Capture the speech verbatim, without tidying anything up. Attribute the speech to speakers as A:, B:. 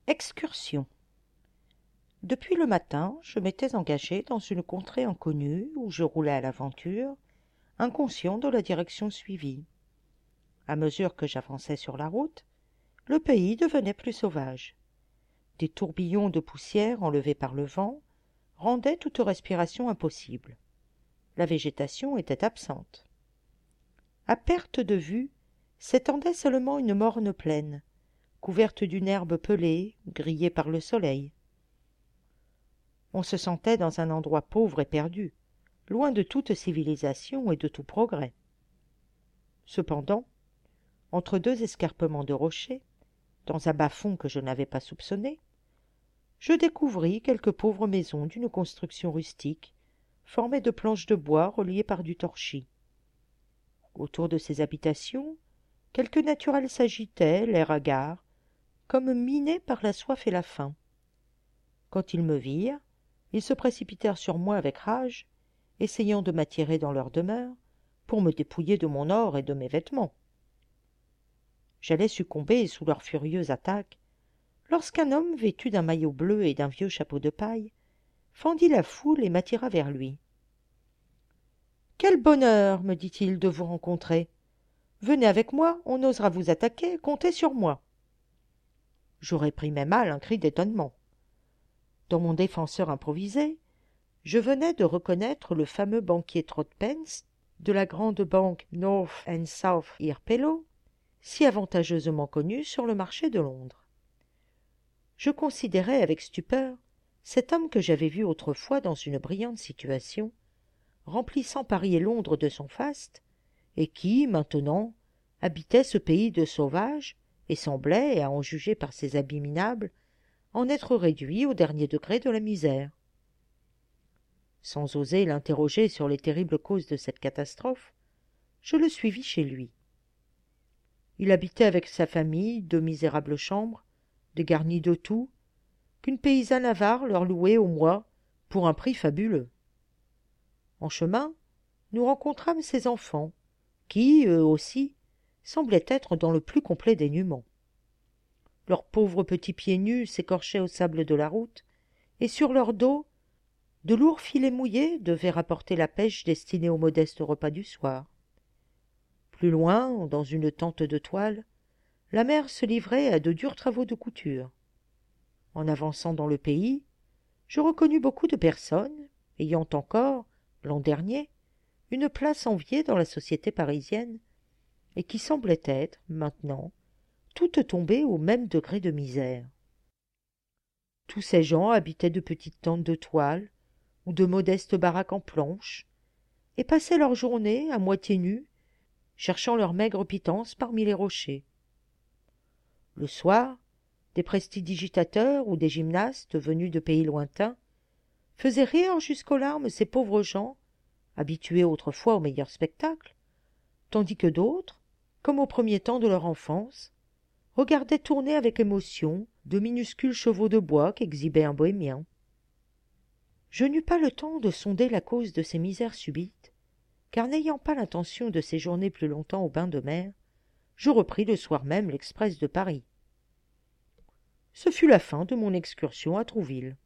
A: Excursion. Depuis le matin, je m'étais engagé dans une contrée inconnue où je roulais à l'aventure, inconscient de la direction suivie. À mesure que j'avançais sur la route, le pays devenait plus sauvage. Des tourbillons de poussière enlevés par le vent rendaient toute respiration impossible. La végétation était absente. À perte de vue s'étendait seulement une morne plaine, couverte d'une herbe pelée, grillée par le soleil. On se sentait dans un endroit pauvre et perdu, loin de toute civilisation et de tout progrès. Cependant, entre deux escarpements de rochers, dans un bas-fond que je n'avais pas soupçonné, je découvris quelques pauvres maisons d'une construction rustique, formées de planches de bois reliées par du torchis. Autour de ces habitations, quelques naturels s'agitaient, l'air hagard, comme minés par la soif et la faim. Quand ils me virent, ils se précipitèrent sur moi avec rage, essayant de m'attirer dans leur demeure, pour me dépouiller de mon or et de mes vêtements. J'allais succomber sous leur furieuse attaque, lorsqu'un homme vêtu d'un maillot bleu et d'un vieux chapeau de paille fendit la foule et m'attira vers lui. « Quel bonheur, me dit-il, de vous rencontrer. Venez avec moi, on n'osera vous attaquer, comptez sur moi. » Je réprimai mal un cri d'étonnement. Dans mon défenseur improvisé, je venais de reconnaître le fameux banquier Trotpens de la grande banque North and South Earpellow, si avantageusement connu sur le marché de Londres. Je considérais avec stupeur cet homme que j'avais vu autrefois dans une brillante situation, remplissant Paris et Londres de son faste, et qui, maintenant, habitait ce pays de sauvages et semblait, à en juger par ses habits minables, en être réduit au dernier degré de la misère. Sans oser l'interroger sur les terribles causes de cette catastrophe, je le suivis chez lui. Il habitait avec sa famille deux misérables chambres, dégarnies de tout, qu'une paysanne avare leur louait au mois pour un prix fabuleux. En chemin, nous rencontrâmes ses enfants, qui, eux aussi, semblaient être dans le plus complet dénuement. Leurs pauvres petits pieds nus s'écorchaient au sable de la route, et sur leur dos, de lourds filets mouillés devaient rapporter la pêche destinée au modeste repas du soir. Plus loin, dans une tente de toile, la mère se livrait à de durs travaux de couture. En avançant dans le pays, je reconnus beaucoup de personnes ayant encore, l'an dernier, une place enviée dans la société parisienne et qui semblaient être, maintenant, toutes tombées au même degré de misère. Tous ces gens habitaient de petites tentes de toile ou de modestes baraques en planches et passaient leur journée à moitié nus, cherchant leur maigre pitance parmi les rochers. Le soir, des prestidigitateurs ou des gymnastes venus de pays lointains faisaient rire jusqu'aux larmes ces pauvres gens, habitués autrefois aux meilleurs spectacles, tandis que d'autres, comme au premier temps de leur enfance, regardaient tourner avec émotion de minuscules chevaux de bois qu'exhibait un bohémien. Je n'eus pas le temps de sonder la cause de ces misères subites, car n'ayant pas l'intention de séjourner plus longtemps au bain de mer, je repris le soir même l'express de Paris. Ce fut la fin de mon excursion à Trouville.